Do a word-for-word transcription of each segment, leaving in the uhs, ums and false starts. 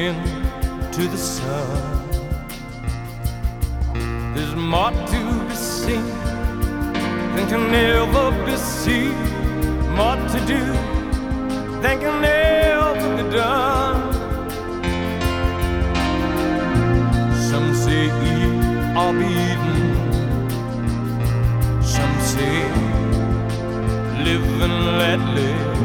into the sun. There's more to be seen than can ever be seen, more to do than can ever be done. Some say eat or be eaten, some say live and let live.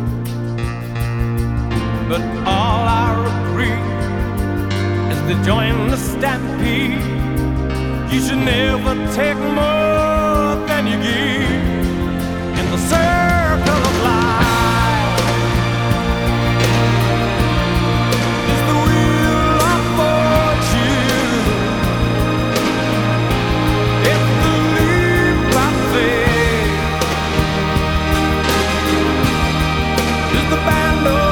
But all I agree is to join the stampede. You should never take more than you give in the circle of life. It's the wheel of fortune, it's the leap of faith, it's the band of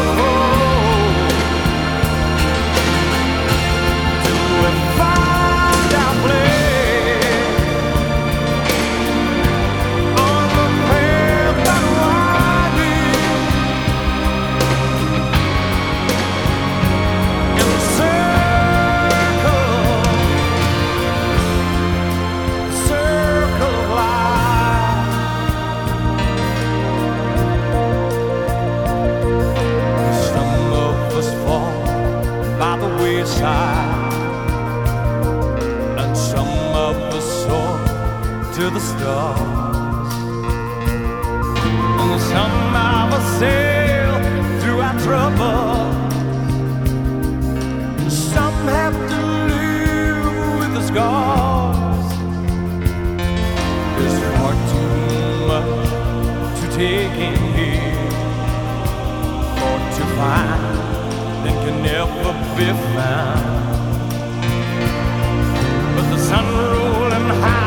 and some of us soar to the stars, and some of us sail through our troubles. Some have to live with the scars. There's far too much to take in here, or to find that can never be found. But the sun rolling high